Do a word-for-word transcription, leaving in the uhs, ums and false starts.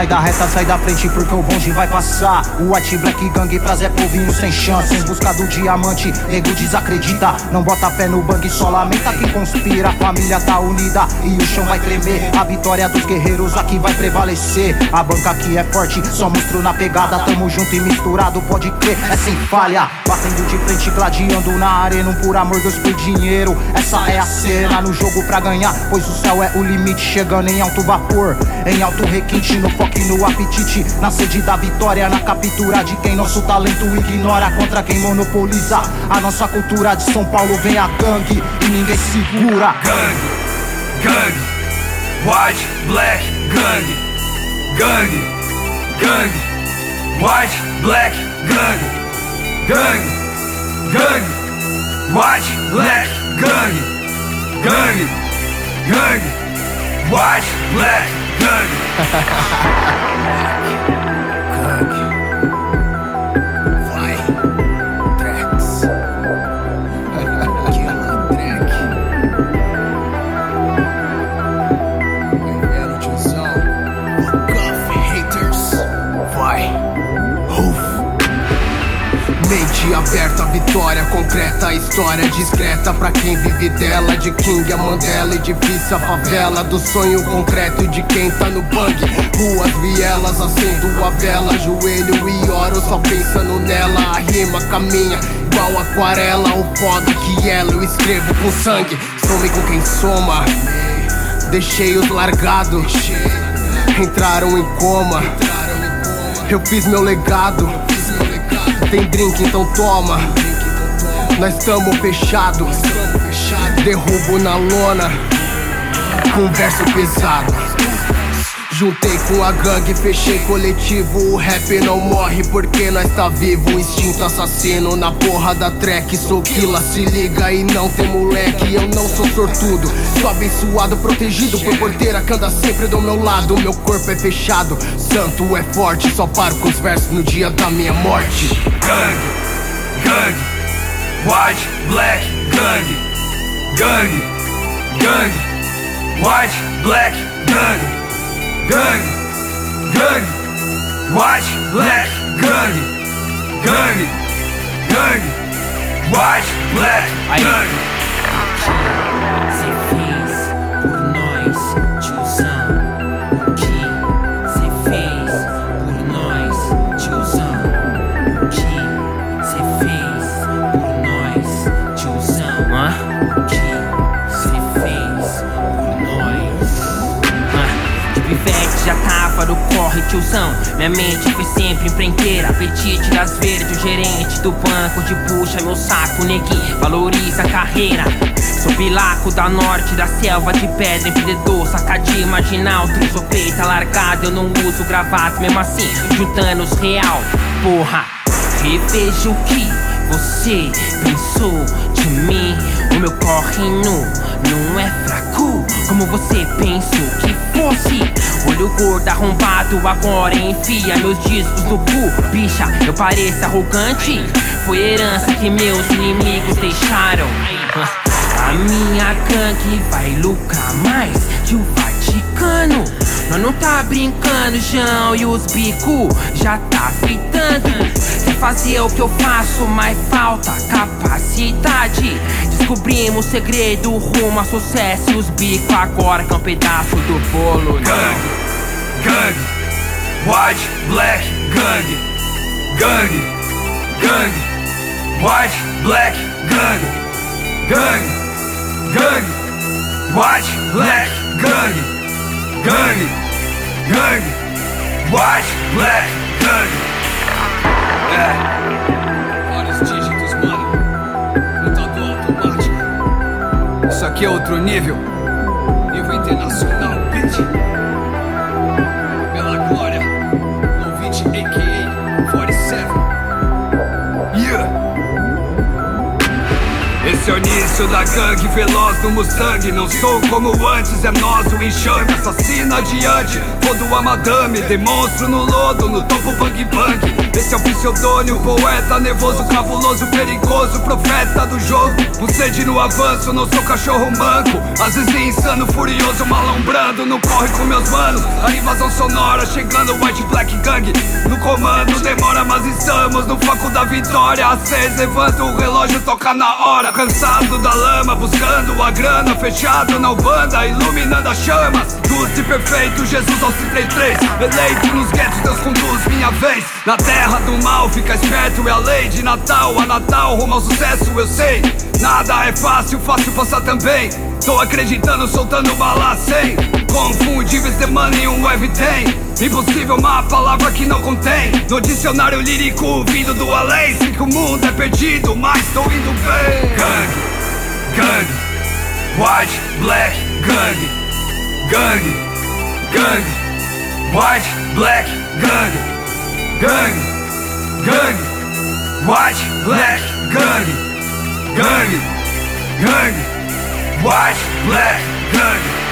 Sai da reta, sai da frente porque o bonde vai passar. O White Black Gang pra Zé Povinho sem chance. Em busca do diamante, nego desacredita. Não bota fé no bang, só lamenta que conspira. A família tá unida e o chão vai tremer. A vitória dos guerreiros aqui vai prevalecer. A banca aqui é forte, só monstro na pegada. Tamo junto e misturado, pode crer, é sem falha. Batendo de frente, gladiando na arena. Um por amor, dois por dinheiro. Essa é a cena no jogo pra ganhar, pois o céu é o limite. Chegando em alto vapor, em alto requinte, no foco e no apetite. Na sede da vitória, na captura de quem nosso talento ignora. Contra quem monopoliza a nossa cultura. De São Paulo vem a gangue e ninguém segura. Gangue, gangue, White Black Gang. Gangue, gangue, White Black Gang. Gangue, gangue, White Black Gang. Gangue, gangue, White Black Gang. Gangue. Vai, Drex. Killer Drake. Vai vendo, tiozão. Fuck off, haters. Vai. Roof. Mente aberta, vitória concreta, história discreta pra quem vive dela. De King a Mandela, edifício a favela, do sonho concreto de quem tá no bang. Ruas, vielas, acendo a vela, joelho e oro só pensando nela. A rima caminha igual aquarela, o foda que ela eu escrevo com sangue. Some com quem soma, deixei os largados, entraram em coma. Eu fiz meu legado. Tem drink, então toma. Nós tamo fechado. Derrubo na lona. Converso pesado. Juntei com a gangue, fechei coletivo. O rap não morre porque nós tá vivo. Instinto assassino na porra da track. Sou Killa, se liga e não tem moleque. Eu não sou sortudo, sou abençoado, protegido por porteira que anda sempre do meu lado. Meu corpo é fechado, santo é forte. Só paro com os versos no dia da minha morte. Gangue, gangue, White Black Gang. Gangue, gangue, White Black Gang. Gangue, gangue, White Black Gang. Gangue, gangue, White Black Gang. Cê fez por nós, tiozão. O que cê fez por nós, tiozão. O que cê fez por nós, tiozão. O que cê fez por nós. De pivete já tava no corre, tiozão. Minha mente foi sempre empreiteira. Apetite das verdes, o gerente do banco de puxa meu saco, neguinho, valoriza a carreira. Sou pilaco da norte, da selva de pedra, empreendedor, sacadia marginal, truso peita largado. Eu não uso gravata, mesmo assim, juntando os real. Porra, reveja o que você pensou de mim. O meu corre nu não é fraco, como você pensou que fosse. Olho gordo arrombado, agora enfia meus discos no cu. Bicha, eu pareço arrogante, foi herança que meus inimigos deixaram. A minha gangue vai lucrar mais que o Vaticano. Nós não tá brincando, João, e os bico já tá fritando. Quer fazer o que eu faço, mas falta capacidade. Descobrimos o segredo, rumo a sucesso. E os bico agora que é um pedaço do bolo. Gangue, gangue, White Black Gang. Gangue, gangue, White Black Gang. Gangue, gangue, White Black Gang. Gangue, gangue, White Black Gang. É. Vários dígitos, mano. Computador automático. Isso aqui é outro nível. Nível internacional, bitch. Pela glória. Novite, a k a. quarenta e sete. Yeah. Esse é o Nice Sou da gangue, veloz no Mustang. Não sou como antes, é nós o enxame. Assassino adiante, fodo a madame. Demonstro no lodo, no topo bang bang. Esse é o pseudônimo, poeta nervoso, cabuloso, perigoso, profeta do jogo. Com sede no avanço, não sou cachorro manco. Às vezes insano, furioso, malombrando. Não corre com meus manos, a invasão sonora chegando, White Black Gang no comando. Demora, mas estamos no foco da vitória. Aceso, levanta o relógio, toca na hora. Cansado da lama, buscando a grana. Fechado na Ubanda, iluminando as chamas. Justo e perfeito, Jesus aos trinta e três. Eleito nos guetos, Deus conduz minha vez. Na terra do mal, fica esperto, é a lei de Natal a Natal, rumo ao sucesso, eu sei. Nada é fácil, fácil passar também. Tô acreditando, soltando bala sem confundíveis, the money, um web tem. Impossível uma palavra que não contém. No dicionário lírico vindo do além. Sei que o mundo é perdido, mas tô indo bem. Gangue, gangue, white, black, gangue, gangue, gangue, white, black, gangue, gangue, gangue, white, black, gangue, gangue, gangue, white, black, gangue.